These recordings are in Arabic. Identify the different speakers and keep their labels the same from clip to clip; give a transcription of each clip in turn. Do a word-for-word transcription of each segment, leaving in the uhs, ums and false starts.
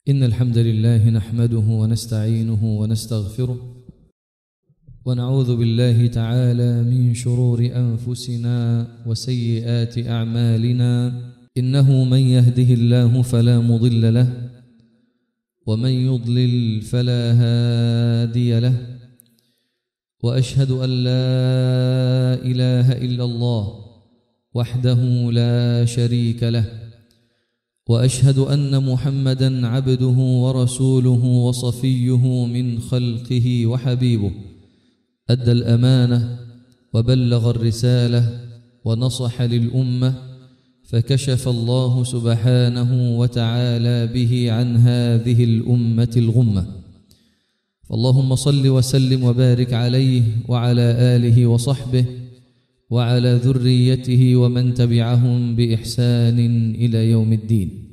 Speaker 1: إن الحمد لله نحمده ونستعينه ونستغفره ونعوذ بالله تعالى من شرور أنفسنا وسيئات أعمالنا، إنه من يهده الله فلا مضل له ومن يضلل فلا هادي له، وأشهد أن لا إله إلا الله وحده لا شريك له، وأشهد أن محمدًا عبده ورسوله وصفيه من خلقه وحبيبه، أدى الأمانة وبلغ الرسالة ونصح للأمة، فكشف الله سبحانه وتعالى به عن هذه الأمة الغمة. فاللهم صل وسلم وبارك عليه وعلى آله وصحبه وعلى ذريته ومن تبعهم بإحسان إلى يوم الدين.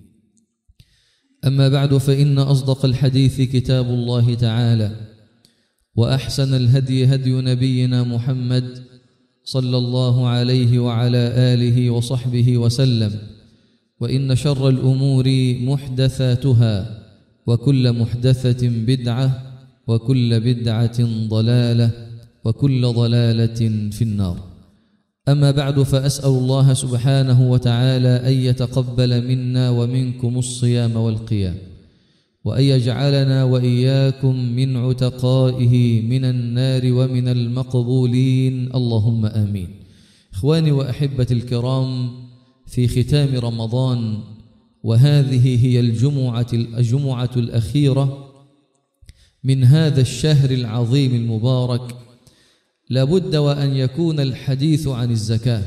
Speaker 1: أما بعد، فإن أصدق الحديث كتاب الله تعالى، وأحسن الهدي هدي نبينا محمد صلى الله عليه وعلى آله وصحبه وسلم، وإن شر الأمور محدثاتها، وكل محدثة بدعة، وكل بدعة ضلالة، وكل ضلالة في النار. أما بعد، فأسأل الله سبحانه وتعالى أن يتقبل منا ومنكم الصيام والقيام، وأن يجعلنا وإياكم من عتقائه من النار ومن المقبولين، اللهم آمين. إخواني وأحبتي الكرام، في ختام رمضان، وهذه هي الجمعة الجمعة الأخيرة من هذا الشهر العظيم المبارك، لابد وأن يكون الحديث عن الزكاة،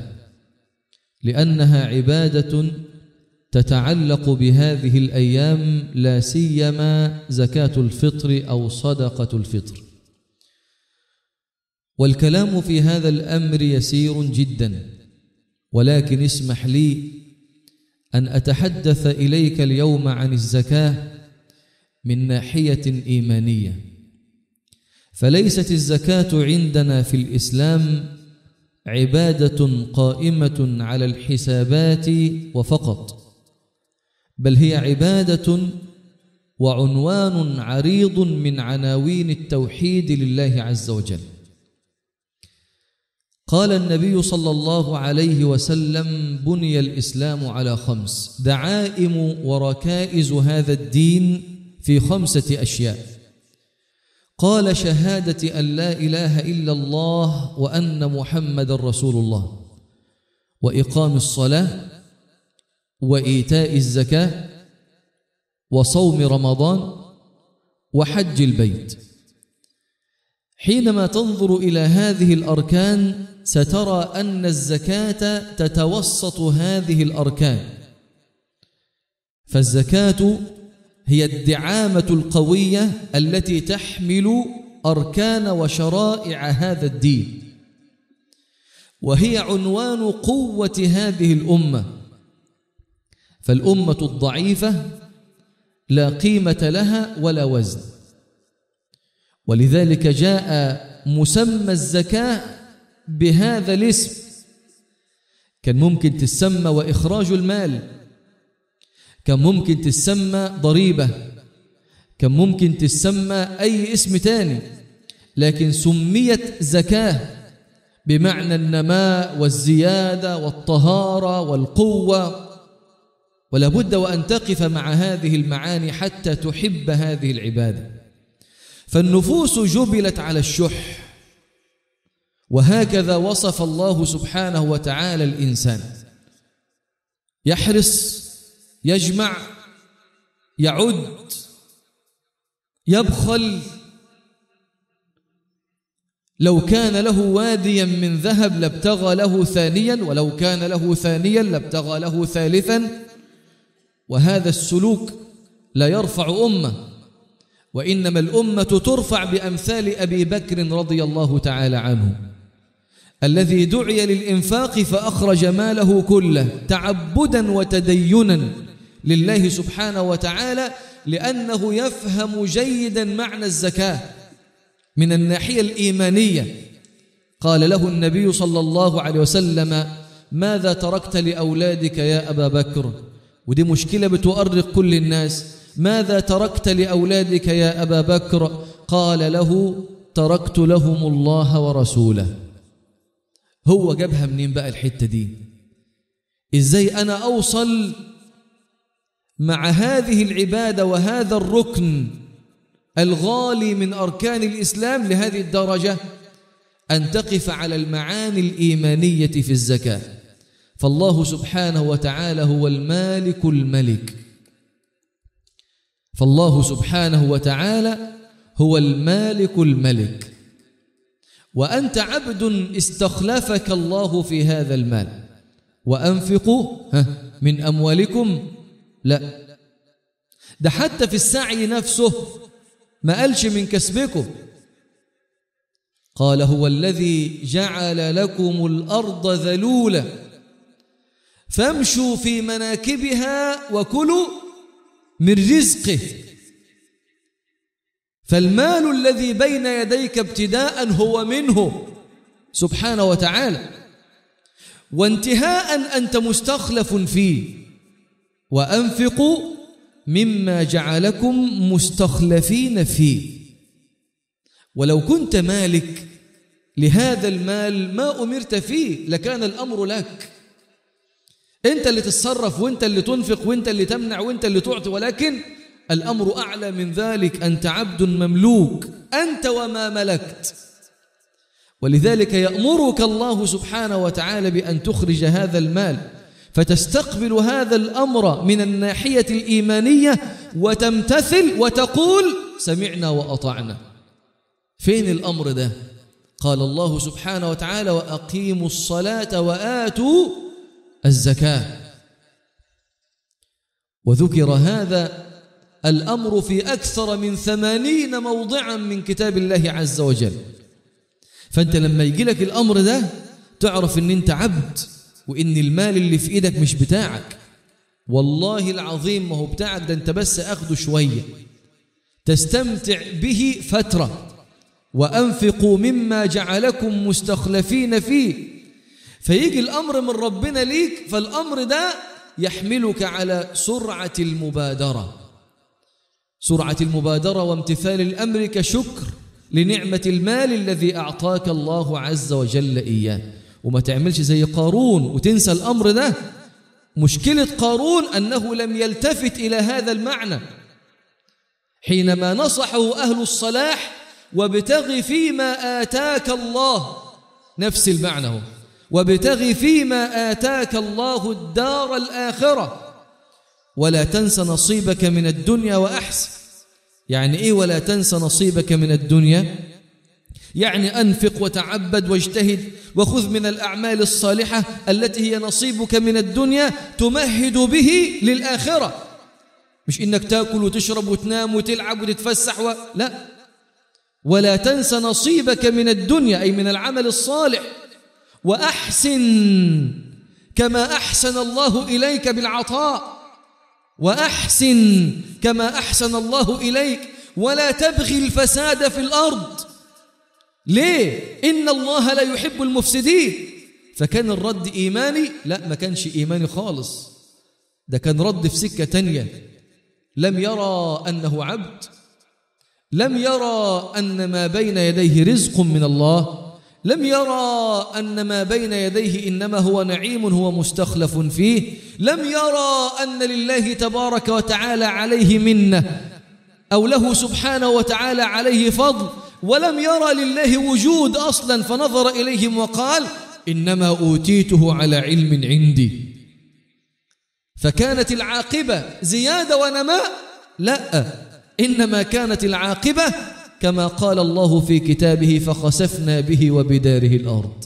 Speaker 1: لأنها عبادة تتعلق بهذه الأيام، لا سيما زكاة الفطر أو صدقة الفطر. والكلام في هذا الأمر يسير جدا، ولكن اسمح لي أن أتحدث إليك اليوم عن الزكاة من ناحية إيمانية. فليست الزكاة عندنا في الإسلام عبادة قائمة على الحسابات وفقط، بل هي عبادة وعنوان عريض من عناوين التوحيد لله عز وجل. قال النبي صلى الله عليه وسلم: بني الإسلام على خمس، دعائم وركائز هذا الدين في خمسة أشياء. قال: شهادة أن لا إله إلا الله وأن محمد رسول الله، وإقام الصلاة، وإيتاء الزكاة، وصوم رمضان، وحج البيت. حينما تنظر إلى هذه الأركان سترى أن الزكاة تتوسط هذه الأركان، فالزكاة هي الدعامة القوية التي تحمل أركان وشرائع هذا الدين، وهي عنوان قوة هذه الأمة. فالأمة الضعيفة لا قيمة لها ولا وزن، ولذلك جاء مسمى الزكاة بهذا الاسم. كان ممكن تسمى وإخراج المال، كان ممكن تسمى ضريبة، كان ممكن تسمى أي اسم تاني، لكن سميت زكاة بمعنى النماء والزيادة والطهارة والقوة. ولا بد وأن تقف مع هذه المعاني حتى تحب هذه العبادة. فالنفوس جبلت على الشح، وهكذا وصف الله سبحانه وتعالى الإنسان: يحرص، يجمع، يعد، يبخل. لو كان له واديا من ذهب لابتغى له ثانيا، ولو كان له ثانيا لابتغى له ثالثا. وهذا السلوك لا يرفع أمة، وإنما الأمة ترفع بأمثال أبي بكر رضي الله تعالى عنه، الذي دعي للإنفاق فأخرج ماله كله تعبدا وتدينا لله سبحانه وتعالى، لأنه يفهم جيدا معنى الزكاة من الناحية الإيمانية. قال له النبي صلى الله عليه وسلم: ماذا تركت لأولادك يا أبا بكر؟ ودي مشكلة بتؤرق كل الناس. ماذا تركت لأولادك يا أبا بكر؟ قال له تركت لهم الله ورسوله. هو جابها منين بقى الحتة دي؟ إزاي أنا أوصل مع هذه العبادة وهذا الركن الغالي من أركان الإسلام لهذه الدرجة؟ أن تقف على المعاني الإيمانية في الزكاة. فالله سبحانه وتعالى هو المالك الملك، فالله سبحانه وتعالى هو المالك الملك، وأنت عبد استخلفك الله في هذا المال. وأنفقوا من أموالكم، لا، ده حتى في السعي نفسه ما قالش من كسبكم، قال هو الذي جعل لكم الأرض ذلولا فامشوا في مناكبها وكلوا من رزقه. فالمال الذي بين يديك ابتداء هو منه سبحانه وتعالى، وانتهاء أنت مستخلف فيه. وأنفقوا مما جعلكم مستخلفين فيه. ولو كنت مالك لهذا المال ما أمرت فيه لكان الأمر لك، أنت اللي تتصرف وأنت اللي تنفق وأنت اللي تمنع وأنت اللي تعطي، ولكن الأمر أعلى من ذلك، أنت عبد مملوك أنت وما ملكت. ولذلك يأمرك الله سبحانه وتعالى بأن تخرج هذا المال، فتستقبل هذا الأمر من الناحية الإيمانية وتمتثل وتقول سمعنا وأطعنا. فين الأمر ده؟ قال الله سبحانه وتعالى وأقيموا الصلاة وآتوا الزكاة. وذكر هذا الأمر في أكثر من ثمانين موضعا من كتاب الله عز وجل. فأنت لما يجي لك الأمر ده تعرف أن أنت عبد، وإن المال اللي في إيدك مش بتاعك، والله العظيم ما هو بتاعك، ده أنت بس أخده شوية تستمتع به فترة. وأنفقوا مما جعلكم مستخلفين فيه. فيجي الأمر من ربنا ليك، فالأمر ده يحملك على سرعة المبادرة، سرعة المبادرة وامتثال الأمر كشكر لنعمة المال الذي أعطاك الله عز وجل إياه. وما تعملش زي قارون وتنسى الأمر ده. مشكلة قارون أنه لم يلتفت إلى هذا المعنى حينما نصحه أهل الصلاح وابتغ فيما آتاك الله، نفس المعنى هو، وابتغ فيما آتاك الله الدار الآخرة ولا تنس نصيبك من الدنيا وأحسن. يعني إيه ولا تنس نصيبك من الدنيا؟ يعني أنفق وتعبد واجتهد وخذ من الأعمال الصالحة التي هي نصيبك من الدنيا تمهد به للآخرة، مش إنك تأكل وتشرب وتنام وتلعب وتتفسح و... لا، ولا تنس نصيبك من الدنيا أي من العمل الصالح. وأحسن كما أحسن الله إليك بالعطاء، وأحسن كما أحسن الله إليك، ولا تبغي الفساد في الأرض. ليه؟ إن الله لا يحب المفسدين. فكان الرد إيماني؟ لا، ما كانش إيماني خالص، ده كان رد في سكة تانية. لم يرى أنه عبد، لم يرى أن ما بين يديه رزق من الله، لم يرى أن ما بين يديه إنما هو نعيم هو مستخلف فيه، لم يرى أن لله تبارك وتعالى عليه منة أو له سبحانه وتعالى عليه فضل، ولم يرى لله وجود أصلا، فنظر إليهم وقال إنما أوتيته على علم عندي. فكانت العاقبة زيادة ونماء؟ لا، إنما كانت العاقبة كما قال الله في كتابه فخسفنا به وبداره الأرض.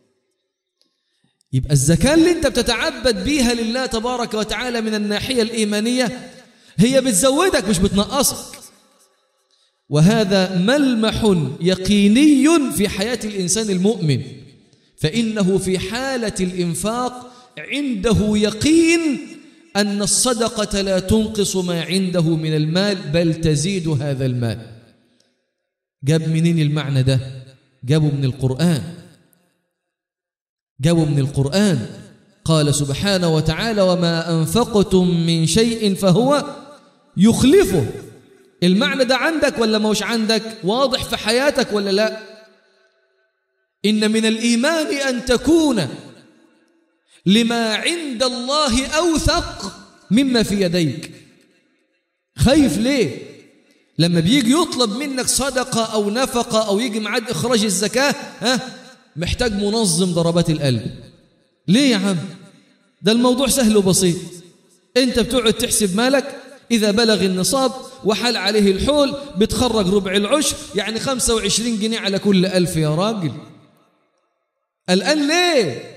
Speaker 1: يبقى الزكاة اللي انت بتتعبد بيها لله تبارك وتعالى من الناحية الإيمانية هي بتزودك مش بتنقصك. وهذا ملمح يقيني في حياة الإنسان المؤمن، فإنه في حالة الإنفاق عنده يقين أن الصدقة لا تنقص ما عنده من المال بل تزيد هذا المال. جاب منين المعنى ده؟ جابوا من القرآن، جابوا من القرآن. قال سبحانه وتعالى وما أنفقتم من شيء فهو يخلفه. المعنى ده عندك ولا موش عندك؟ واضح في حياتك ولا لا؟ إن من الإيمان أن تكون لما عند الله أوثق مما في يديك. خايف ليه؟ لما بيجي يطلب منك صدقة أو نفقة أو يجي معاد إخراج الزكاة، ها محتاج منظم ضربات القلب. ليه يا عم؟ ده الموضوع سهل وبسيط. أنت بتقعد تحسب مالك، إذا بلغ النصاب وحل عليه الحول بتخرج ربع العشر، يعني خمسة وعشرين جنيه على كل ألف. يا راجل الآن ليه؟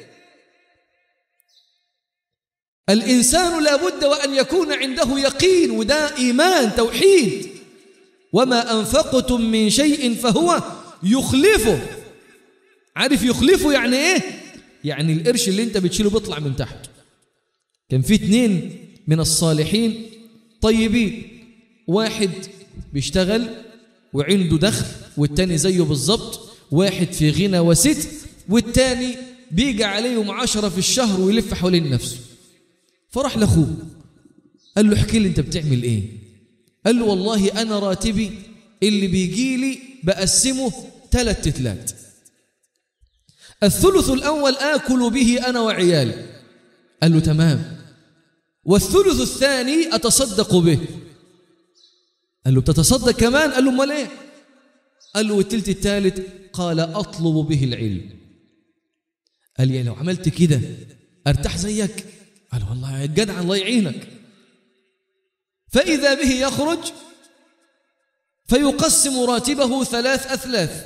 Speaker 1: الإنسان لابد وأن يكون عنده يقين، وده إيمان توحيد. وما أنفقتم من شيء فهو يخلفه. عارف يخلفه يعني إيه؟ يعني القرش اللي أنت بتشيله بيطلع من تحت. كان في اتنين من الصالحين طيبين، واحد بيشتغل وعنده دخل والتاني زيه بالظبط، واحد في غنى وست والتاني بيجي عليهم عشرة في الشهر ويلف حوالين نفسه. فرح لأخوه قال له احكي لي انت بتعمل ايه؟ قال له والله انا راتبي اللي بيجي لي بقسمه ثلاث تتلات، الثلث الاول اكل به انا وعيالي. قال له تمام. والثلث الثاني اتصدق به. قال له بتتصدق كمان؟ قال له امال ايه؟ قال له والثلث الثالث قال اطلب به العلم. قال لي لو عملت كده ارتاح زيك؟ قال والله يا جدع الله يعينك. فإذا به يخرج فيقسم راتبه ثلاث أثلاث،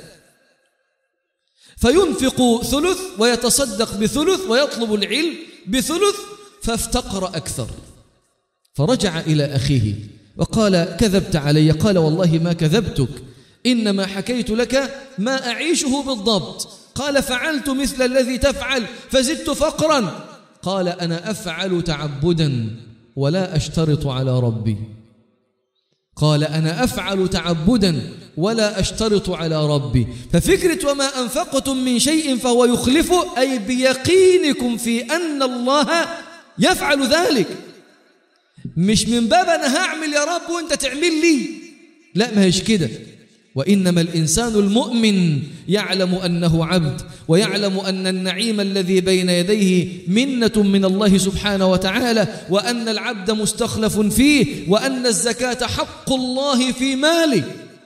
Speaker 1: فينفق ثلث ويتصدق بثلث ويطلب العلم بثلث، فافتقر أكثر. فرجع إلى أخيه وقال كذبت علي. قال والله ما كذبتك، إنما حكيت لك ما أعيشه بالضبط. قال فعلت مثل الذي تفعل فزدت فقرا. قال أنا أفعل تعبدا ولا أشترط على ربي. قال أنا أفعل تعبدا ولا أشترط على ربي. ففكرة وما أنفقتم من شيء فهو يخلفه، أي بيقينكم في أن الله يفعل ذلك، مش من باب أنا هعمل يا رب وأنت تعمل لي. لا، ما هيش كده. وإنما الإنسان المؤمن يعلم أنه عبد، ويعلم أن النعيم الذي بين يديه منة من الله سبحانه وتعالى، وأن العبد مستخلف فيه، وأن الزكاة حق الله في ماله،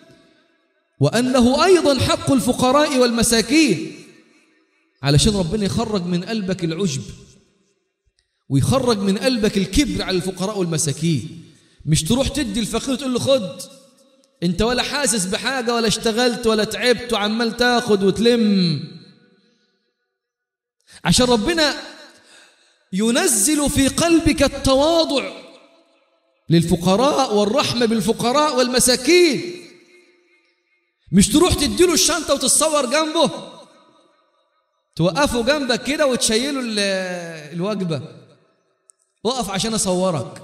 Speaker 1: وأنه أيضا حق الفقراء والمساكين. علشان ربنا يخرج من قلبك العجب ويخرج من قلبك الكبر على الفقراء والمساكين. مش تروح تدي الفقير وتقول له خد، انت ولا حاسس بحاجة ولا اشتغلت ولا تعبت وعمال تاخد وتلم. عشان ربنا ينزل في قلبك التواضع للفقراء والرحمة بالفقراء والمساكين. مش تروح تديله الشنطة وتتصور جنبه، توقفه جنبك كده وتشيله الوجبة، وقف عشان أصورك.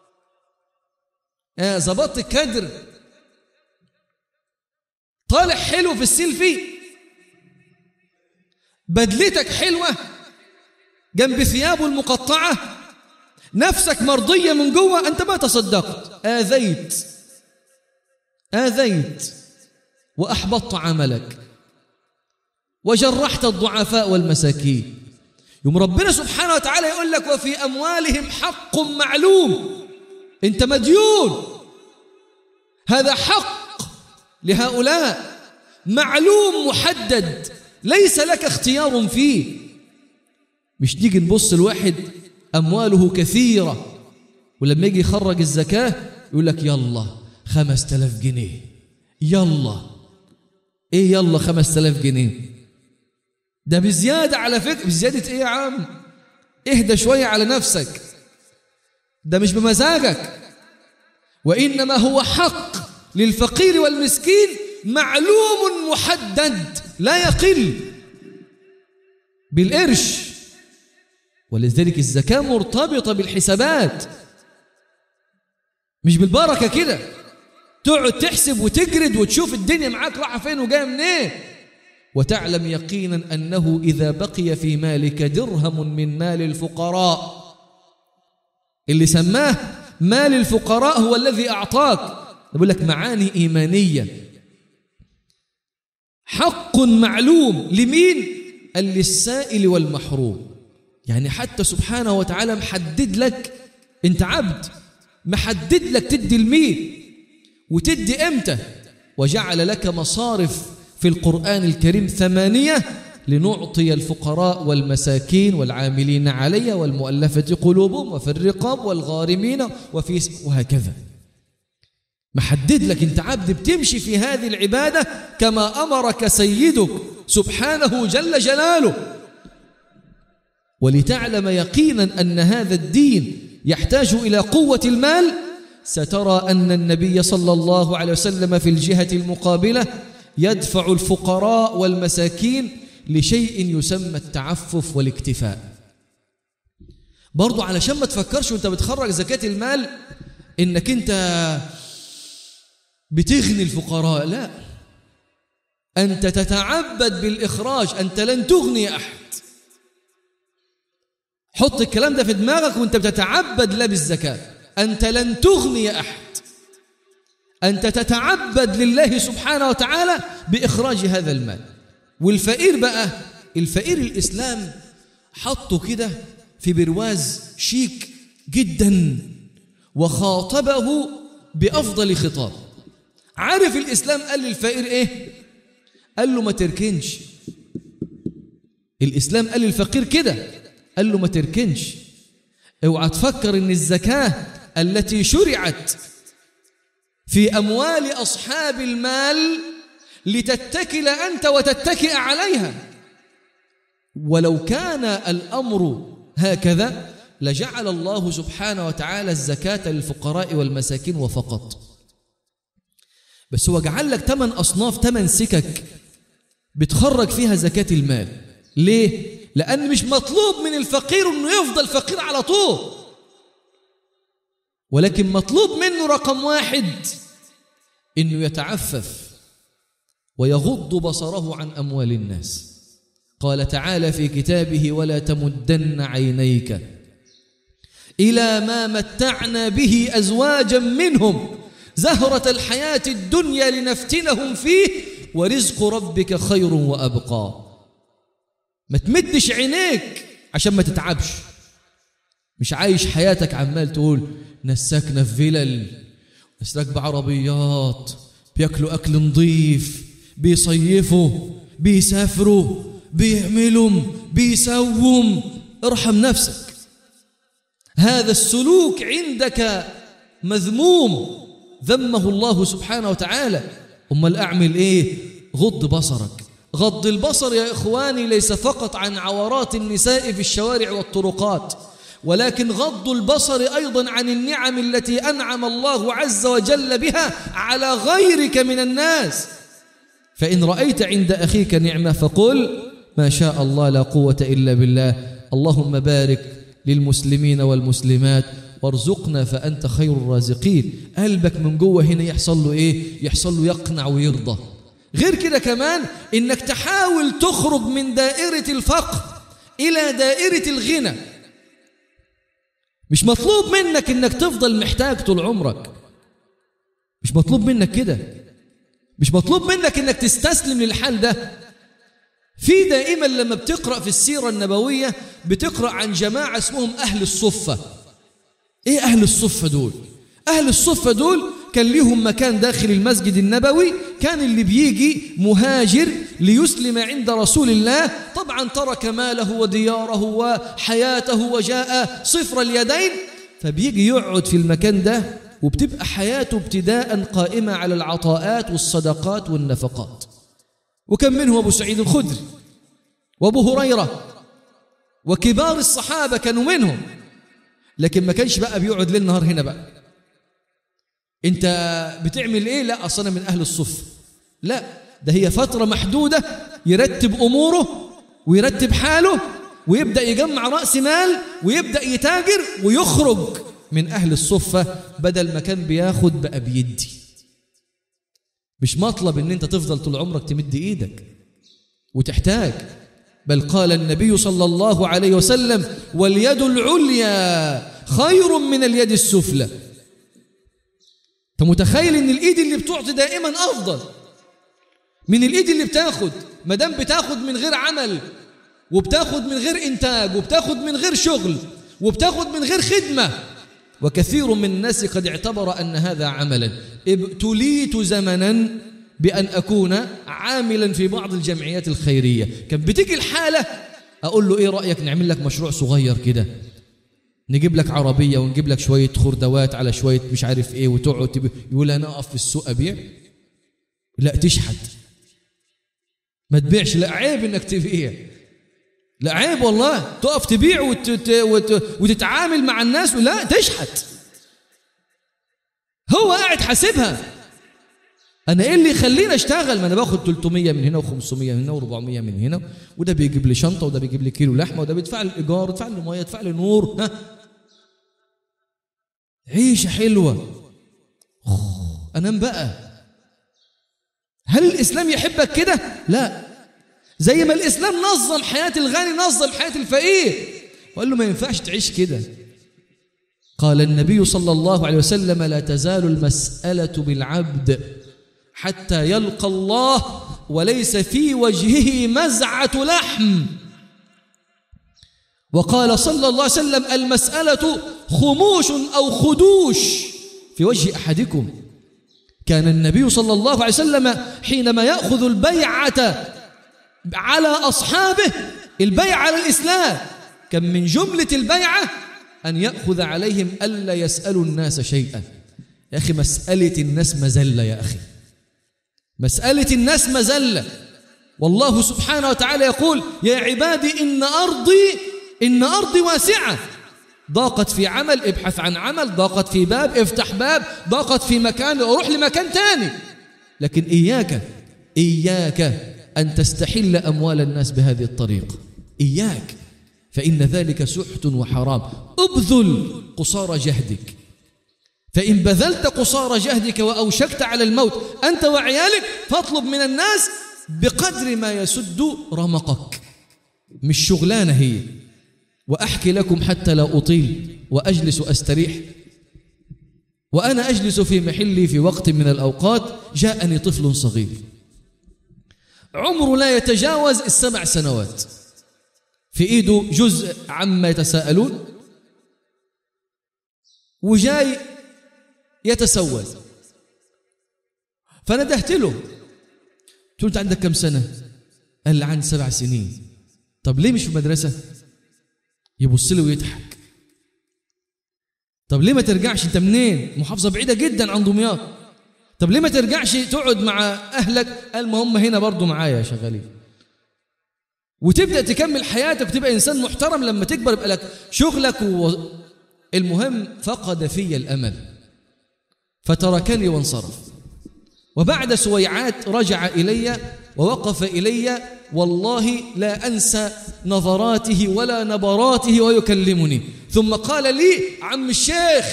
Speaker 1: اه زبطت الكدر، طالع حلو في السيلفي، بدلتك حلوة جنب ثيابه المقطعة، نفسك مرضية من جوه، أنت ما تصدقت، آذيت آذيت وأحبطت عملك وجرحت الضعفاء والمساكين. يوم ربنا سبحانه وتعالى يقول لك وفي أموالهم حق معلوم، أنت مديون، هذا حق لهؤلاء معلوم محدد ليس لك اختيار فيه. مش نيجي نبص الواحد أمواله كثيرة ولما يجي يخرج الزكاة يقول لك يلا خمس تلاف جنيه، يلا ايه يلا خمس تلاف جنيه، ده بزيادة على فكرة. بزيادة ايه يا عم؟ اهدى شوية على نفسك، ده مش بمزاجك، وإنما هو حق للفقير والمسكين معلوم محدد لا يقل بالقرش. ولذلك الزكاة مرتبطة بالحسابات، مش بالبركة كده تقعد تحسب وتجرد وتشوف الدنيا معاك راحة فين وجاية منين. وتعلم يقينا أنه إذا بقي في مالك درهم من مال الفقراء اللي سماه مال الفقراء هو الذي أعطاك. بقول لك معاني إيمانية. حق معلوم لمين؟ للسائل والمحروم. يعني حتى سبحانه وتعالى محدد لك، انت عبد، محدد لك تدي لمين وتدي امتى. وجعل لك مصارف في القرآن الكريم ثمانية لنعطي الفقراء والمساكين والعاملين عليها والمؤلفة قلوبهم وفي الرقاب والغارمين وفي وهكذا. محدد لك، انت عبد بتمشي في هذه العبادة كما أمرك سيدك سبحانه جل جلاله. ولتعلم يقينا أن هذا الدين يحتاج إلى قوة المال، سترى أن النبي صلى الله عليه وسلم في الجهة المقابلة يدفع الفقراء والمساكين لشيء يسمى التعفف والاكتفاء. برضو علشان ما تفكرش وانت بتخرج زكاة المال انك انت بتغني الفقراء، لا، أنت تتعبد بالإخراج، أنت لن تغني أحد. حط الكلام ده في دماغك وانت بتتعبد لا بالزكاة، أنت لن تغني أحد، أنت تتعبد لله سبحانه وتعالى بإخراج هذا المال. والفقير بقى، الفقير الإسلام حطه كده في برواز شيك جدا وخاطبه بأفضل خطاب. عارف الإسلام قال للفقير إيه؟ قال له ما تركنش. الإسلام قال للفقير كده، قال له ما تركنش. اوعى تفكر ان الزكاة التي شرعت في أموال أصحاب المال لتتكل أنت وتتكئ عليها. ولو كان الأمر هكذا لجعل الله سبحانه وتعالى الزكاة للفقراء والمساكين وفقط. بس هو جعل لك ثمان أصناف، ثمان سكك بتخرج فيها زكاة المال. ليه؟ لأن مش مطلوب من الفقير أنه يفضل فقير على طول، ولكن مطلوب منه رقم واحد أنه يتعفف ويغض بصره عن أموال الناس. قال تعالى في كتابه: ولا تمدن عينيك إلى ما متعنا به أزواجا منهم زهرة الحياة الدنيا لنفتنهم فيه ورزق ربك خير وأبقى. ما تمدش عينيك عشان ما تتعبش. مش عايش حياتك عمال تقول ناس ساكنة في فيلل، ناس راكبة عربيات، بياكلوا أكل نظيف، بيصيفوا، بيسافروا، بيعملوا، بيسووا. ارحم نفسك. هذا السلوك عندك مذموم، ذمه الله سبحانه وتعالى. أمال أعمل إيه؟ غض بصرك. غض البصر يا إخواني ليس فقط عن عورات النساء في الشوارع والطرقات، ولكن غض البصر أيضا عن النعم التي أنعم الله عز وجل بها على غيرك من الناس. فإن رأيت عند أخيك نعمة فقل ما شاء الله لا قوة إلا بالله، اللهم بارك للمسلمين والمسلمات وارزقنا فأنت خير الرازقين. قلبك من جوه هنا يحصل له إيه؟ يحصل له يقنع ويرضى. غير كده كمان إنك تحاول تخرج من دائرة الفقر إلى دائرة الغنى. مش مطلوب منك إنك تفضل محتاج طول عمرك، مش مطلوب منك كده، مش مطلوب منك إنك تستسلم للحال ده. في دائما لما بتقرأ في السيرة النبوية بتقرأ عن جماعة اسمهم أهل الصفة. إيه أهل الصفة دول؟ أهل الصفة دول كان لهم مكان داخل المسجد النبوي، كان اللي بيجي مهاجر ليسلم عند رسول الله طبعا ترك ماله ودياره وحياته وجاء صفر اليدين، فبيجي يقعد في المكان ده وبتبقى حياته ابتداء قائمة على العطاءات والصدقات والنفقات. وكم منه أبو سعيد الخدري وأبو هريرة وكبار الصحابة كانوا منهم. لكن ما كانش بقى بيقعد ليل نهار هنا بقى انت بتعمل ايه؟ لا اصلا من اهل الصف. لا، ده هي فترة محدودة يرتب اموره ويرتب حاله ويبدأ يجمع رأس مال ويبدأ يتاجر ويخرج من اهل الصفة، بدل ما كان بياخد بقى بيدي. مش مطلب ان انت تفضل طول عمرك تمد ايدك وتحتاج، بل قال النبي صلى الله عليه وسلم: واليد العليا خير من اليد السفلى. فمتخيل ان الايد اللي بتعطي دائما افضل من الايد اللي بتاخد. ما دام بتاخد من غير عمل، وبتاخد من غير انتاج، وبتاخد من غير شغل، وبتاخد من غير خدمة. وكثير من الناس قد اعتبر أن هذا عملا. ابتليت زمنا بأن أكون عاملا في بعض الجمعيات الخيرية، كان بتيجي الحالة أقول له إيه رأيك نعمل لك مشروع صغير كده، نجيب لك عربية ونجيب لك شوية خردوات على شوية مش عارف إيه وتقعد تبي. يقول أنا أقف في السوق أبيع؟ لا تشحت، ما تبيعش. لا عيب إنك تبيع، لا عيب والله تقف تبيع وتت... وت... وتتعامل مع الناس. لا تشحت. هو قاعد حاسبها، أنا إيه اللي يخليني أشتغل؟ ما أنا باخد ثلاثمية من هنا وخمسمية من هنا وأربعمية من هنا، وده بيجيب لي شنطة، وده بيجيب لي كيلو لحمة، وده بيدفع لي الإيجار، يدفع لي مية، يدفع لي نور. ها عيشة حلوة. أنام بقى. هل الإسلام يحبك كده؟ لا. زي ما الإسلام نظم حياة الغني نظم حياة الفقير، وقال له ما ينفعش تعيش كده. قال النبي صلى الله عليه وسلم لا تزال المسألة بالعبد حتى يلقى الله وليس في وجهه مزعة لحم. وقال صلى الله عليه وسلم المسألة خموش أو خدوش في وجه أحدكم. كان النبي صلى الله عليه وسلم حينما يأخذ البيعة على أصحابه، البيعة على الإسلام، كان من جملة البيعة أن يأخذ عليهم ألا يسألوا الناس شيئا. يا أخي مسألة الناس مزلة، يا أخي مسألة الناس مزلة. والله سبحانه وتعالى يقول يا عبادي إن أرضي إن أرضي واسعة. ضاقت في عمل ابحث عن عمل، ضاقت في باب افتح باب، ضاقت في مكان اروح لمكان تاني. لكن إياك إياك أن تستحل أموال الناس بهذه الطريقة، إياك، فإن ذلك سحت وحرام. ابذل قصارى جهدك، فإن بذلت قصارى جهدك وأوشكت على الموت أنت وعيالك فاطلب من الناس بقدر ما يسد رمقك، مش شغلانة هي. وأحكي لكم حتى لا أطيل وأجلس أستريح. وأنا أجلس في محلي في وقت من الأوقات جاءني طفل صغير عمره لا يتجاوز السبع سنوات، في إيده جزء عما يتساءلون، وجاي يتسول. فندهت له قلت له أنت عندك كم سنة؟ قال لي عندي سبع سنين. طب ليه مش في مدرسة؟ يبص لي ويضحك. طب ليه ما ترجعش؟ انت منين؟ محافظة بعيدة جدا عن دمياط. طب ليه ما ترجعش تقعد مع أهلك؟ قال ما هم هنا برضو معايا شغالين. وتبدأ تكمل حياتك وتبقى إنسان محترم لما تكبر يبقى لك شغلك و... المهم فقد في الأمل فتركني وانصرف. وبعد سويعات رجع إلي ووقف إلي، والله لا أنسى نظراته ولا نبراته ويكلمني. ثم قال لي عم الشيخ،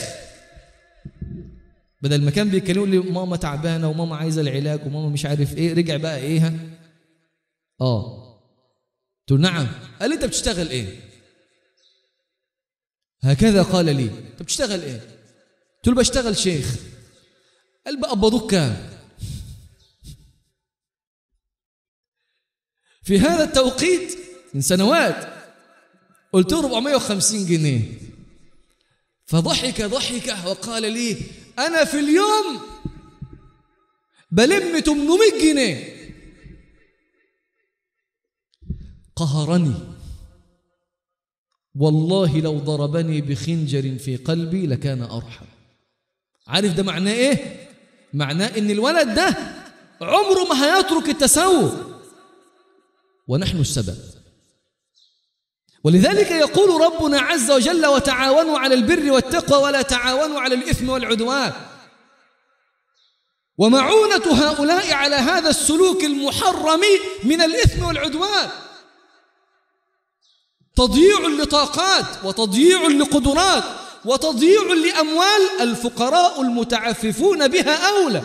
Speaker 1: بدل ما كان بيكلموا لي ماما تعبانة وماما عايزة العلاج وماما مش عارف إيه، رجع بقى إيه؟ آه قلت له نعم. قال لي أنت بتشتغل إيه؟ هكذا قال لي أنت بتشتغل إيه؟ قلت له بشتغل شيخ. قال بقبضوك كام؟ في هذا التوقيت من سنوات قلت له أربعمائة وخمسين جنيه. فضحك ضحكة وقال لي أنا في اليوم بلم ثمانمائة جنيه. قهرني والله، لو ضربني بخنجر في قلبي لكان أرحم. عارف ده معناه إيه؟ معناه إن الولد ده عمره ما هيترك التسول، ونحن السبب. ولذلك يقول ربنا عز وجل وتعاونوا على البر والتقوى ولا تعاونوا على الإثم والعدوان. ومعونة هؤلاء على هذا السلوك المحرم من الإثم والعدوان تضييع لطاقات وتضييع لقدرات وتضييع لأموال الفقراء المتعففون بها أولى.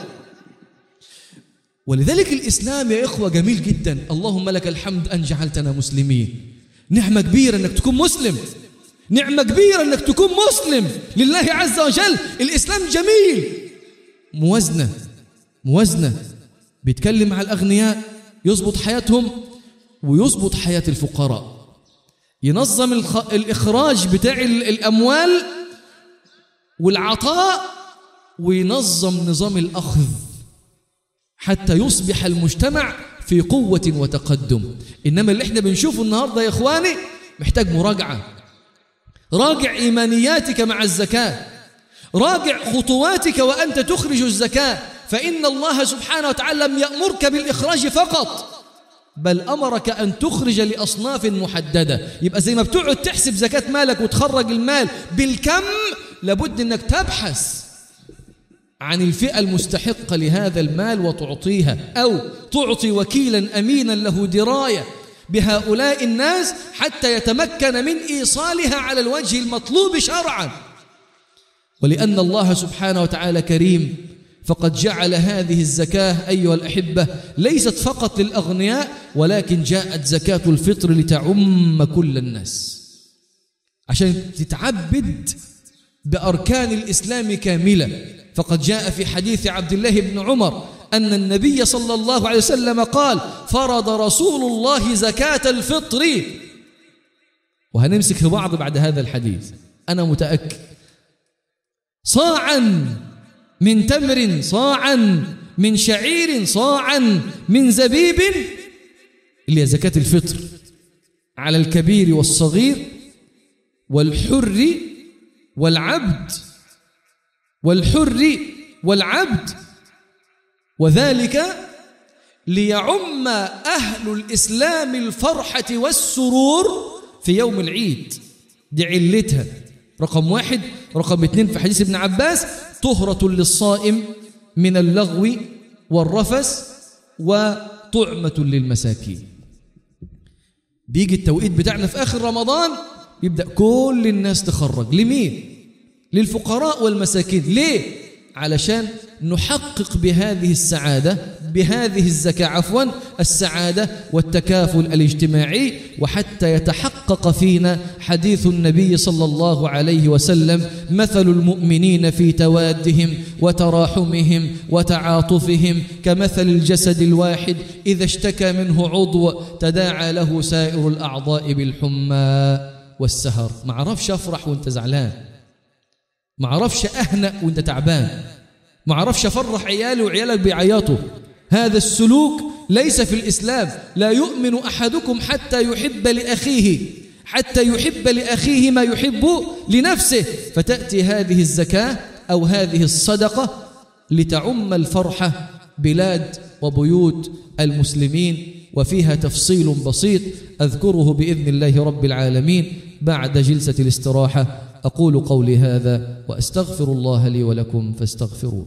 Speaker 1: ولذلك الإسلام يا إخوة جميل جدا. اللهم لك الحمد أن جعلتنا مسلمين. نعمة كبيرة أنك تكون مسلم، نعمة كبيرة أنك تكون مسلم لله عز وجل. الإسلام جميل موازنة موازنة، بيتكلم مع الأغنياء يضبط حياتهم ويضبط حياة الفقراء، ينظم الإخراج بتاع الأموال والعطاء، وينظم نظام الأخذ حتى يصبح المجتمع في قوة وتقدم. إنما اللي احنا بنشوفه النهاردة يا إخواني محتاج مراجعة. راجع إيمانياتك مع الزكاة، راجع خطواتك وأنت تخرج الزكاة، فإن الله سبحانه وتعالى لم يأمرك بالإخراج فقط، بل أمرك أن تخرج لأصناف محددة. يبقى زي ما بتقعد تحسب زكاة مالك وتخرج المال بالكم، لابد أنك تبحث عن الفئة المستحقة لهذا المال وتعطيها، أو تعطي وكيلا أمينا له دراية بهؤلاء الناس حتى يتمكن من إيصالها على الوجه المطلوب شرعا. ولأن الله سبحانه وتعالى كريم، فقد جعل هذه الزكاة أيها الأحبة ليست فقط للأغنياء، ولكن جاءت زكاة الفطر لتعم كل الناس، عشان تتعبد بأركان الإسلام كاملة. فقد جاء في حديث عبد الله بن عمر أن النبي صلى الله عليه وسلم قال: فرض رسول الله زكاة الفطر. وهنمسك في بعض بعد هذا الحديث أنا متأكد. صاعا من تمر، صاعا من شعير، صاعا من زبيب، اللي هي زكاة الفطر، على الكبير والصغير والحر والعبد والحر والعبد، وذلك ليعم أهل الإسلام الفرحة والسرور في يوم العيد. دي علتها رقم واحد. رقم اثنين في حديث ابن عباس: طهرة للصائم من اللغو والرفث وطعمة للمساكين. بيجي التوقيت بتاعنا في آخر رمضان، يبدأ كل الناس تخرج. لمين؟ للفقراء والمساكين. ليه؟ علشان نحقق بهذه السعادة، بهذه الزكاة عفوا، السعادة والتكافل الاجتماعي، وحتى يتحقق فينا حديث النبي صلى الله عليه وسلم: مثل المؤمنين في توادهم وتراحمهم وتعاطفهم كمثل الجسد الواحد إذا اشتكى منه عضو تداعى له سائر الأعضاء بالحمى والسهر. ما عرفش أفرح وانت زعلان، ما عرفش أهنأ وانت تعبان، ما عرفش أفرح عيالي وعيالك بيعيطوا. هذا السلوك ليس في الإسلام. لا يؤمن أحدكم حتى يحب لأخيه حتى يحب لأخيه ما يحب لنفسه. فتأتي هذه الزكاة أو هذه الصدقة لتعم الفرحة بلاد وبيوت المسلمين، وفيها تفصيل بسيط أذكره بإذن الله رب العالمين بعد جلسة الاستراحة. أقول قولي هذا وأستغفر الله لي ولكم فاستغفروه.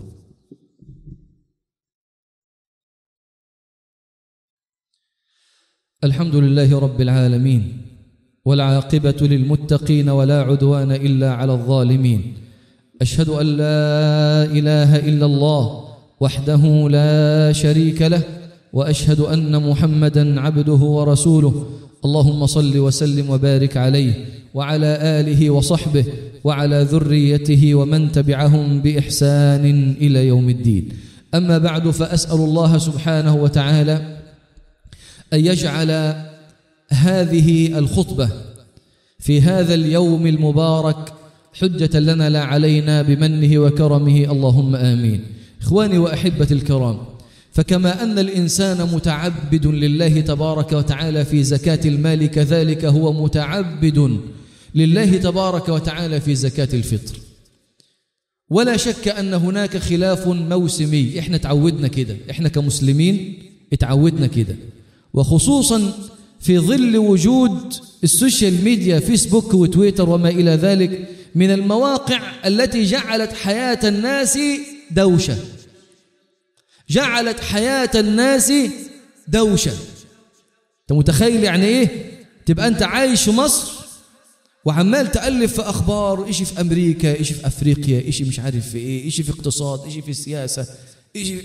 Speaker 1: الحمد لله رب العالمين، والعاقبة للمتقين ولا عدوان إلا على الظالمين. أشهد أن لا إله إلا الله وحده لا شريك له، وأشهد أن محمدًا عبده ورسوله. اللهم صل وسلم وبارك عليه وعلى آله وصحبه وعلى ذريته ومن تبعهم بإحسان إلى يوم الدين. أما بعد، فأسأل الله سبحانه وتعالى أن يجعل هذه الخطبة في هذا اليوم المبارك حجة لنا لا علينا بمنه وكرمه، اللهم آمين. إخواني وأحبتي الكرام، فكما أن الإنسان متعبد لله تبارك وتعالى في زكاة المال، كذلك هو متعبد لله تبارك وتعالى في زكاة الفطر. ولا شك أن هناك خلاف موسمي. إحنا تعودنا كده، إحنا كمسلمين اتعودنا كده، وخصوصا في ظل وجود السوشيال ميديا، فيسبوك وتويتر وما إلى ذلك من المواقع التي جعلت حياة الناس دوشة جعلت حياة الناس دوشة. أنت متخيل يعني إيه؟ تبقى أنت عايش في مصر وعمال تألف في أخبار، إشي في أمريكا، إشي في أفريقيا، إشي مش عارف في إيه، إشي في اقتصاد، إشي في السياسة، إشي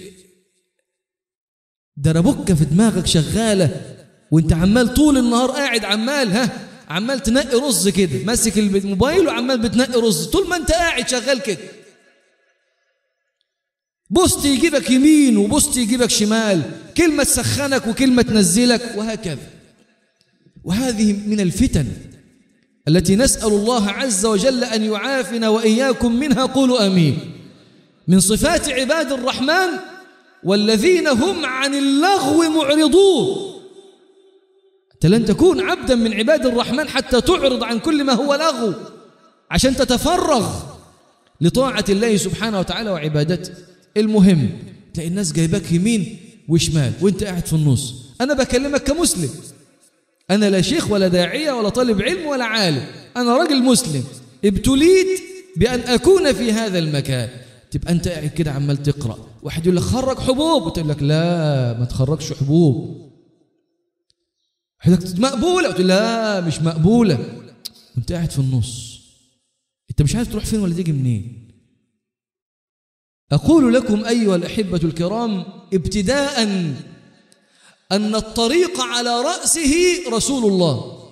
Speaker 1: دربكة في دماغك شغالة، وانت عمال طول النهار قاعد عمال ها عمال تنقي رز كده، ماسك الموبايل وعمال بتنقي رز طول ما انت قاعد شغال كده. بوست يجيبك يمين وبوست يجيبك شمال، كلمة تسخنك وكلمة تنزلك وهكذا. وهذه من الفتن التي نسأل الله عز وجل أن يعافنا وإياكم منها، قولوا آمين. من صفات عباد الرحمن والذين هم عن اللغو معرضون. أنت لن تكون عبدا من عباد الرحمن حتى تعرض عن كل ما هو لغو، عشان تتفرغ لطاعة الله سبحانه وتعالى وعبادته. المهم تلاقي الناس جايبك يمين وشمال وانت قاعد في النص. أنا بكلمك كمسلم، أنا لا شيخ ولا داعية ولا طالب علم ولا عالم، أنا راجل مسلم ابتليت بأن أكون في هذا المكان. تبقى أنت قاعد كده عمال تقرأ، واحد يقول لك خرج حبوب، وتقول لك لا ما تخرجش حبوب. واحد يقول لك مقبولة، وتقول لا مش مقبولة، وانت قاعد في النص. انت مش عارف تروح فين ولا تيجي منين. أقول لكم أيها الأحبة الكرام ابتداء أن الطريق على رأسه رسول الله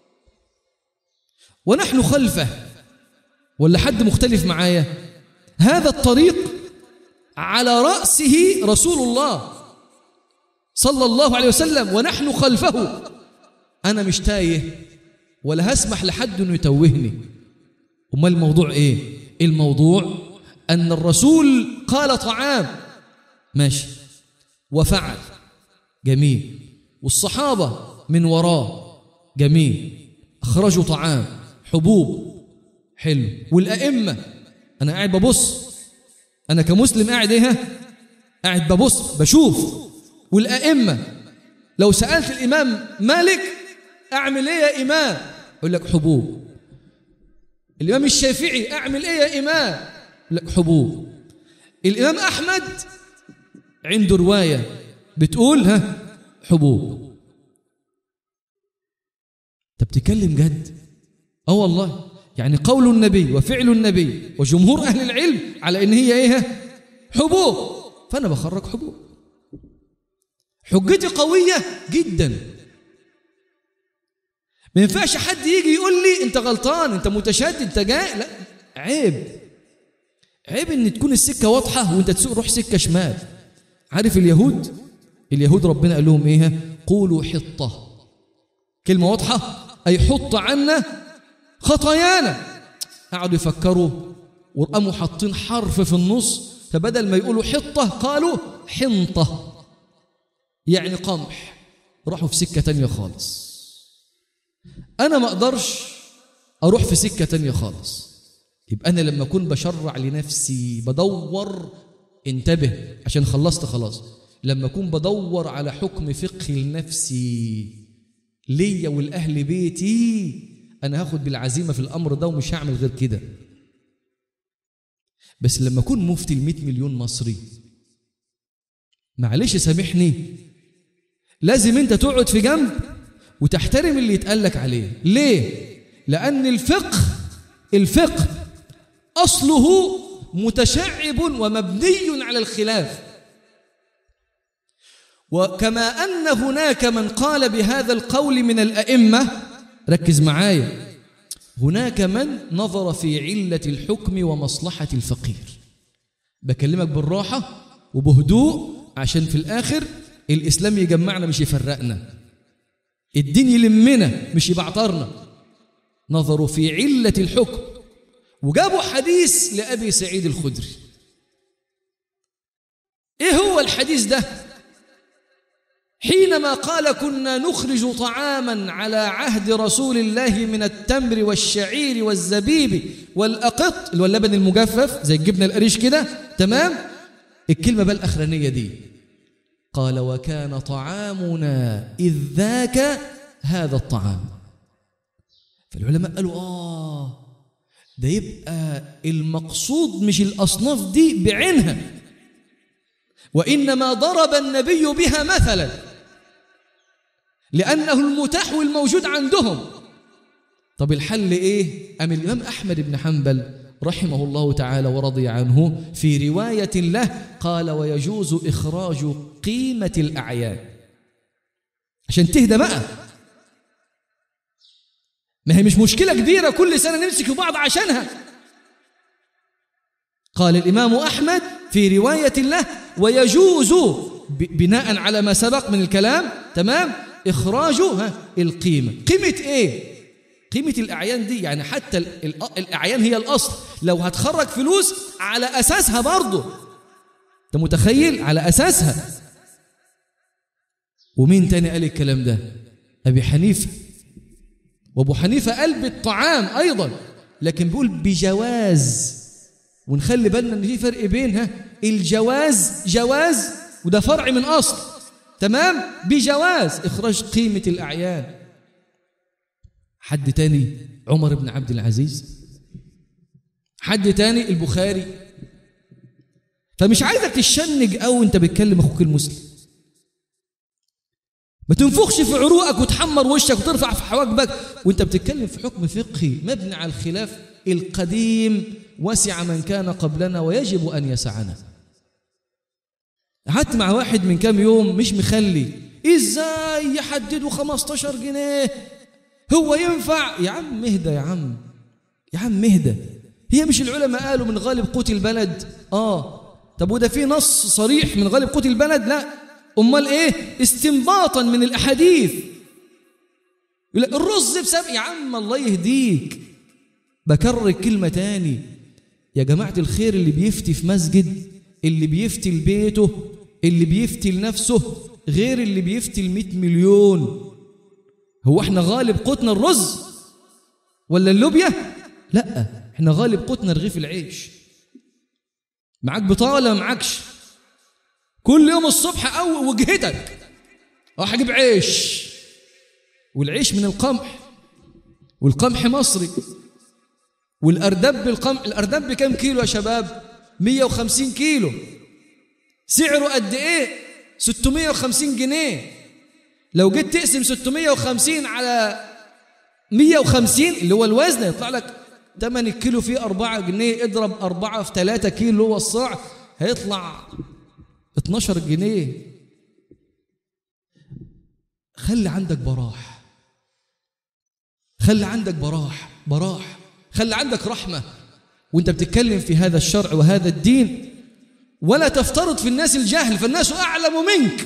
Speaker 1: ونحن خلفه، ولا حد مختلف معايا؟ هذا الطريق على رأسه رسول الله صلى الله عليه وسلم ونحن خلفه. أنا مش تايه ولا هسمح لحد أنه يتوهني. وما الموضوع إيه؟ الموضوع أن الرسول قال طعام، ماشي، وفعل، جميل، والصحابة من وراه، جميل، أخرجوا طعام، حبوب، حلو، والأئمة. أنا قاعد ببص، أنا كمسلم قاعد إيه؟ قاعد ببص بشوف. والأئمة لو سألت الإمام مالك أعمل إيه يا إمام؟ يقول لك حبوب. الإمام الشافعي أعمل إيه يا إمام؟ يقول لك حبوب. الإمام أحمد عنده رواية بتقول ها حبوب. أنت بتتكلم جد؟ اه والله. يعني قول النبي وفعل النبي وجمهور أهل العلم على إن هي إيه؟ حبوب. فأنا بخرج حبوب. حجتي قوية جدا، ما ينفعش حد يجي يقول لي أنت غلطان، أنت متشدد، أنت جاي. لا، عيب عيب إن تكون السكة واضحة وأنت تسوق روح سكة شمال. عارف اليهود اليهود ربنا قال لهم إيه؟ قولوا حطة. كلمة واضحة، أي حط عنا خطايانا. قعدوا يفكروا وقاموا حاطين حرف في النص، فبدل ما يقولوا حطة قالوا حنطة، يعني قمح. راحوا في سكة تانية خالص. أنا ما أقدرش أروح في سكة تانية خالص. يبقى أنا لما أكون بشرع لنفسي بدور، انتبه عشان خلصت خلاص، لما أكون بدور على حكم فقهي لنفسي ليا والأهل بيتي، أنا هاخد بالعزيمة في الأمر ده ومش هعمل غير كده. بس لما أكون مفتي المئة مليون مصري، معلش سامحني، لازم أنت تقعد في جنب وتحترم اللي يتقالك عليه. ليه؟ لأن الفقه الفقه أصله متشعب ومبني على الخلاف. وكما أن هناك من قال بهذا القول من الأئمة، ركز معايا، هناك من نظر في علة الحكم ومصلحة الفقير. بكلمك بالراحة وبهدوء عشان في الآخر الإسلام يجمعنا مش يفرقنا، الدين يلمنا مش يبعطرنا. نظروا في علة الحكم وجابوا حديث لأبي سعيد الخدري. إيه هو الحديث ده؟ حينما قال كنا نخرج طعاما على عهد رسول الله من التمر والشعير والزبيب والأقط، اللي هو اللبن المجفف زي الجبنة القريش كده، تمام؟ الكلمة بقى الأخرانية دي، قال وكان طعامنا إذ ذاك هذا الطعام. فالعلماء قالوا آه ده يبقى المقصود مش الأصناف دي بعينها، وإنما ضرب النبي بها مثلا لأنه المتاح والموجود عندهم. طب الحل إيه؟ أم الإمام أحمد بن حنبل رحمه الله تعالى ورضي عنه في رواية له قال ويجوز إخراج قيمة الأعيان. عشان تهدى بقى، ما هي مش مشكلة كبيرة كل سنة نمسك بعض عشانها. قال الإمام أحمد في رواية له، ويجوز بناء على ما سبق من الكلام تمام إخراج ها القيمة. قيمة إيه؟ قيمة الأعيان دي يعني حتى الأعيان هي الأصل، لو هتخرج فلوس على أساسها برضه، أنت متخيل؟ على أساسها. ومين تاني قال الكلام ده؟ أبي حنيفة. وأبو حنيفة قال بالطعام أيضا، لكن بيقول بجواز. ونخلي بالنا ان في فرق بينها، الجواز جواز وده فرع من اصل تمام، بجواز اخراج قيمة الاعيان. حد تاني عمر بن عبد العزيز، حد تاني البخاري. فمش عايزك تشنج قوي انت بتكلم اخوك المسلم، ما تنفخش في عروقك وتحمر وشك وترفع في حواجبك وانت بتتكلم في حكم فقهي مبني على الخلاف القديم. وسع من كان قبلنا ويجب أن يسعنا. قعدت مع واحد من كام يوم مش مخلي، ازاي يحددوا خمستاشر جنيه؟ هو ينفع؟ يا عم اهدى، يا عم يا عم اهدى. هي مش العلماء قالوا من غالب قوت البلد؟ اه طب وده في نص صريح من غالب قوت البلد؟ لا. امال ايه؟ استنباطا من الاحاديث. الرز بسبب، يا عم الله يهديك. بكرر كلمة تاني يا جماعة الخير، اللي بيفتي في مسجد، اللي بيفتي لبيته، اللي بيفتي لنفسه، غير اللي بيفتي المئة مليون. هو احنا غالب قوتنا الرز ولا اللوبيا؟ لا، احنا غالب قوتنا رغيف العيش. معاك بطاقة ولا معاكش؟ كل يوم الصبح او وجهتك راح اجيب عيش، والعيش من القمح، والقمح مصري، والأردب بالقمح. الأردب بكم كيلو يا شباب؟ مية وخمسين كيلو. سعره قد إيه؟ ستمية وخمسين جنيه. لو جيت تقسم ستمية وخمسين على مية وخمسين اللي هو الوزن يطلع لك ثمن الكيلو فيه أربعة جنيه. اضرب أربعة في ثلاثة كيلو هو الصاع، هيطلع اتناشر جنيه. خلي عندك براح، خلي عندك براح براح خلي عندك رحمة وانت بتتكلم في هذا الشرع وهذا الدين، ولا تفترض في الناس الجهل، فالناس أعلم منك،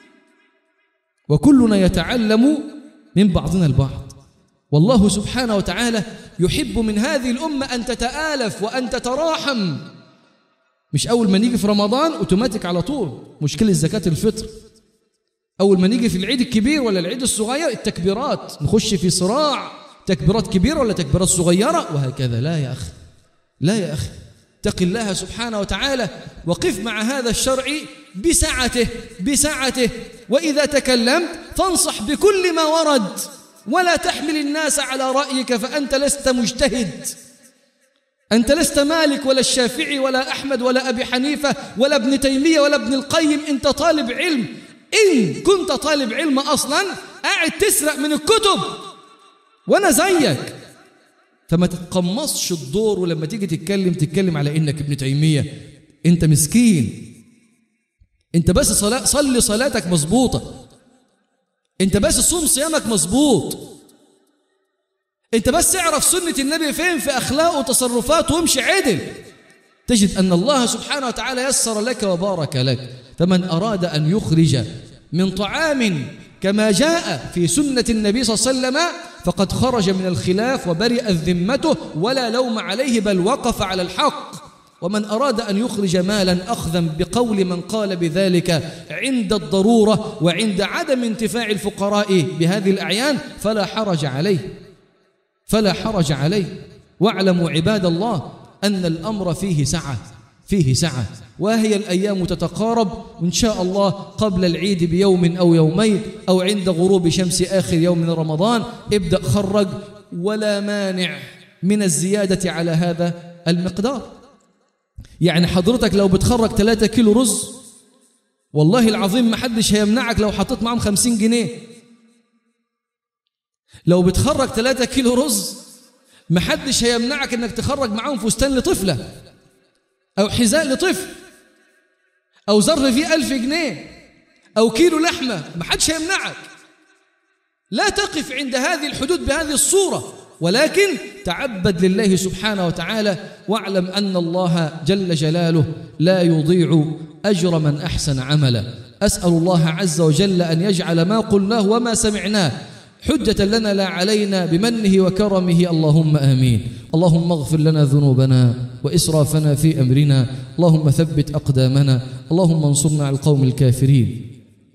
Speaker 1: وكلنا يتعلم من بعضنا البعض. والله سبحانه وتعالى يحب من هذه الأمة أن تتآلف وأن تتراحم. مش أول ما نيجي في رمضان أوتوماتيك على طول مشكلة زكاة الفطر، أول ما نيجي في العيد الكبير ولا العيد الصغير التكبيرات، نخش في صراع تكبيرات كبيرة ولا تكبيرات صغيرة وهكذا. لا يا أخي، لا يا أخي، اتق الله سبحانه وتعالى وقف مع هذا الشرع بسعته بسعته. وإذا تكلمت فانصح بكل ما ورد، ولا تحمل الناس على رأيك، فأنت لست مجتهد. أنت لست مالك ولا الشافعي ولا أحمد ولا أبي حنيفة ولا ابن تيمية ولا ابن القيم. أنت طالب علم، إن كنت طالب علم أصلا قاعد تسرق من الكتب وأنا زيك، فما تتقمصش الدور. ولما تيجي تتكلم تتكلم على إنك ابن تيمية. أنت مسكين، أنت بس صلاة صلي صلاتك مظبوطة، أنت بس صوم صيامك مظبوط، أنت بس اعرف سنة النبي فين في أخلاقه وتصرفاته وامشي عدل، تجد أن الله سبحانه وتعالى يسر لك وبارك لك. فمن أراد أن يخرج من طعام كما جاء في سنة النبي صلى الله عليه وسلم فقد خرج من الخلاف وبرئت ذمته ولا لوم عليه، بل وقف على الحق. ومن أراد أن يخرج مالا أخذا بقول من قال بذلك عند الضرورة وعند عدم انتفاع الفقراء بهذه الأعيان فلا حرج عليه، فلا حرج عليه. واعلموا عباد الله أن الأمر فيه سعة، فيه سعة، وهي الأيام تتقارب. وإن شاء الله قبل العيد بيوم أو يومين أو عند غروب شمس آخر يوم من رمضان ابدأ خرج، ولا مانع من الزيادة على هذا المقدار. يعني حضرتك لو بتخرج ثلاثة كيلو رز والله العظيم ما حدش هيمنعك لو حطيت معهم خمسين جنيه. لو بتخرج ثلاثة كيلو رز ما حدش هيمنعك انك تخرج معهم فستان لطفلة او حذاء لطفل او ظرف فيه ألف جنيه او كيلو لحمة، ما حدش هيمنعك. لا تقف عند هذه الحدود بهذه الصورة، ولكن تعبد لله سبحانه وتعالى، واعلم أن الله جل جلاله لا يضيع أجر من أحسن عملا. أسأل الله عز وجل أن يجعل ما قلناه وما سمعناه حجة لنا لا علينا بمنه وكرمه، اللهم آمين. اللهم اغفر لنا ذنوبنا وإسرافنا في أمرنا، اللهم ثبت أقدامنا، اللهم انصرنا على القوم الكافرين.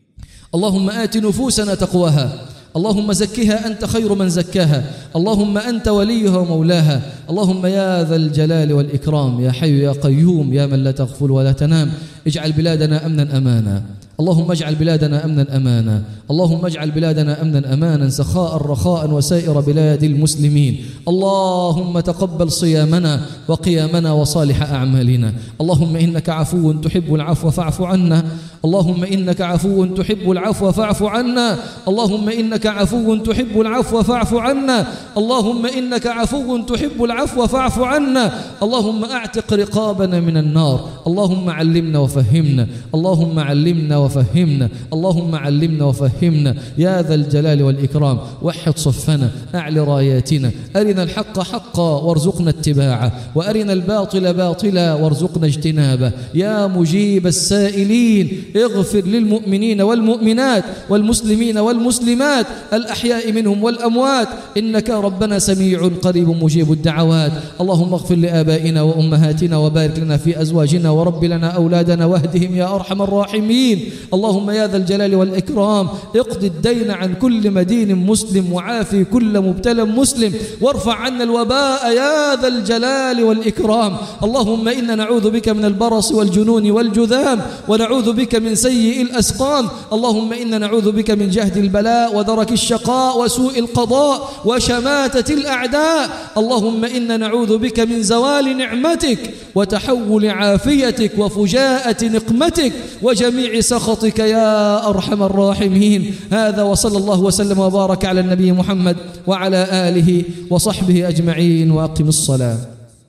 Speaker 1: اللهم آت نفوسنا تقواها، اللهم زكها أنت خير من زكاها، اللهم أنت وليها ومولاها. اللهم يا ذا الجلال والإكرام، يا حي يا قيوم، يا من لا تغفل ولا تنام، اجعل بلادنا أمنا أمانا، اللهم اجعل بلادنا أمنا أمانا، اللهم اجعل بلادنا أمنا أمانا، سخاء رخاء وسائر بلاد المسلمين. اللهم تقبل صيامنا وقيامنا وصالح أعمالنا. اللهم إنك عفو تحب العفو فاعف عنا، اللهم إنك عفو تحب العفو فاعف عنا، اللهم إنك عفو تحب العفو فاعف عنا، اللهم إنك عفو تحب العفو فاعف عنا. اللهم أعتق رقابنا من النار، اللهم علمنا وفهمنا، اللهم علمنا وفهمنا، اللهم علمنا وفهمنا يا ذا الجلال والإكرام. وحد صفنا، أعل راياتنا، أرنا الحق حقا وارزقنا اتباعه، وأرنا الباطل باطلا وارزقنا اجتنابه. يا مجيب السائلين اغفر للمؤمنين والمؤمنات والمسلمين والمسلمات الأحياء منهم والأموات، إنك ربنا سميع قريب مجيب الدعوات. اللهم اغفر لآبائنا وأمهاتنا وبارك لنا في أزواجنا ورب لنا أولادنا واهدهم يا أرحم الراحمين. اللهم يا ذا الجلال والإكرام اقض الدين عن كل مدين مسلم، وعافي كل مبتلى مسلم، وارفع عنا الوباء يا ذا الجلال والإكرام. اللهم إنا نعوذ بك من البرص والجنون والجذام، ونعوذ بك من سيء الأسقام. اللهم إنا نعوذ بك من جهد البلاء ودرك الشقاء وسوء القضاء وشماتة الأعداء. اللهم إنا نعوذ بك من زوال نعمتك وتحول عافيتك وفجاءة نقمتك وجميع سخطك يا أرحم الراحمين. هذا وصلى الله وسلم وبارك على النبي محمد وعلى آله وصحبه أجمعين، وأقم الصلاة.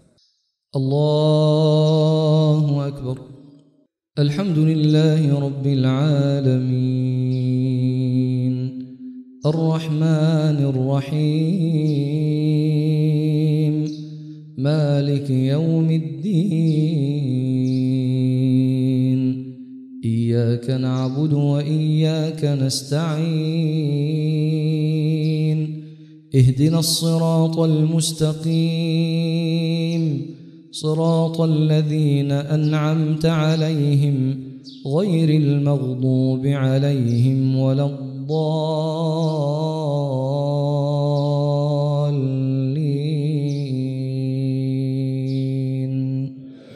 Speaker 1: الله أكبر. الحمد لله رب العالمين، الرحمن الرحيم، مالك يوم الدين، إياك نعبد وإياك نستعين، اهدنا الصراط المستقيم، صراط الذين أنعمت عليهم غير المغضوب عليهم ولا الضالين،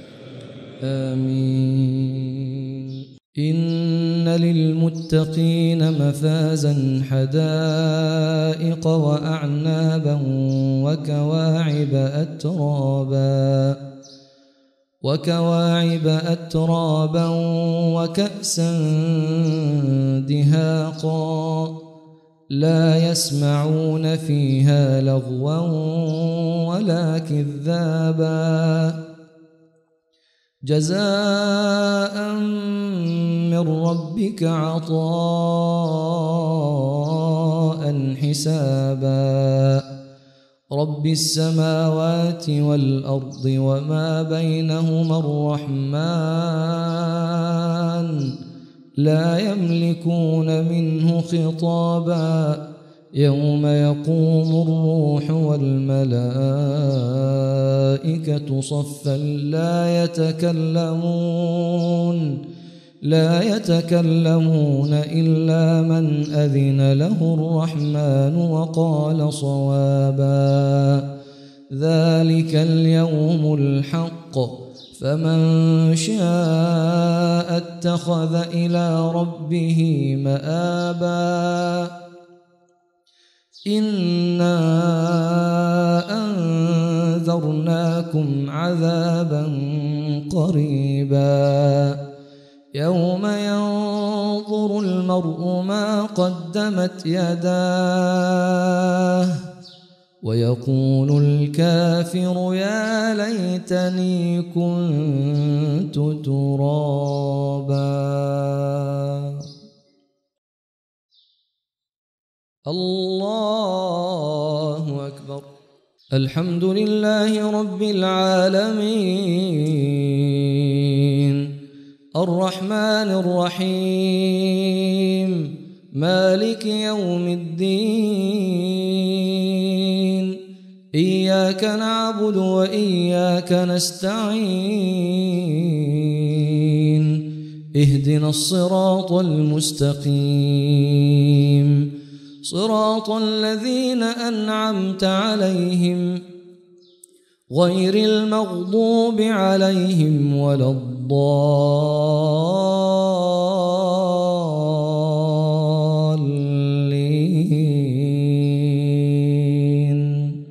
Speaker 1: آمين. إن للمتقين مفازا حدائق وأعنابا وكواعب أترابا وكواعب أترابا وكأسا دهاقا، لا يسمعون فيها لغوا ولا كذابا، جزاء من ربك عطاء حسابا. رب السماوات والأرض وما بينهما الرحمن، لا يملكون منه خطابا. يوم يقوم الروح والملائكة صفا لا يتكلمون لا يتكلمون إلا من أذن له الرحمن وقال صوابا. ذلك اليوم الحق، فمن شاء اتخذ إلى ربه مآبا. إنا أنذرناكم عذابا قريبا، يوم ينظر المرء ما قدمت يداه ويقول الكافر يا ليتني كنت ترابا. الله أكبر.
Speaker 2: الحمد لله رب العالمين الرحمن الرحيم مالك يوم الدين إياك نعبد وإياك نستعين اهدنا الصراط المستقيم صراط الذين أنعمت عليهم غير المغضوب عليهم ولا الضالين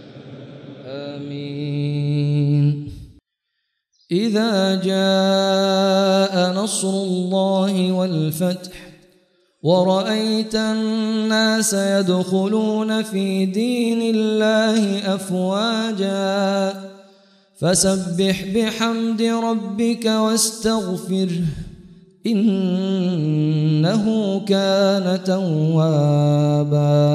Speaker 2: آمين. إذا جاء نصر الله والفتح ورأيت الناس يدخلون في دين الله أفواجا فسبح بحمد ربك واستغفره إنه كان توابا.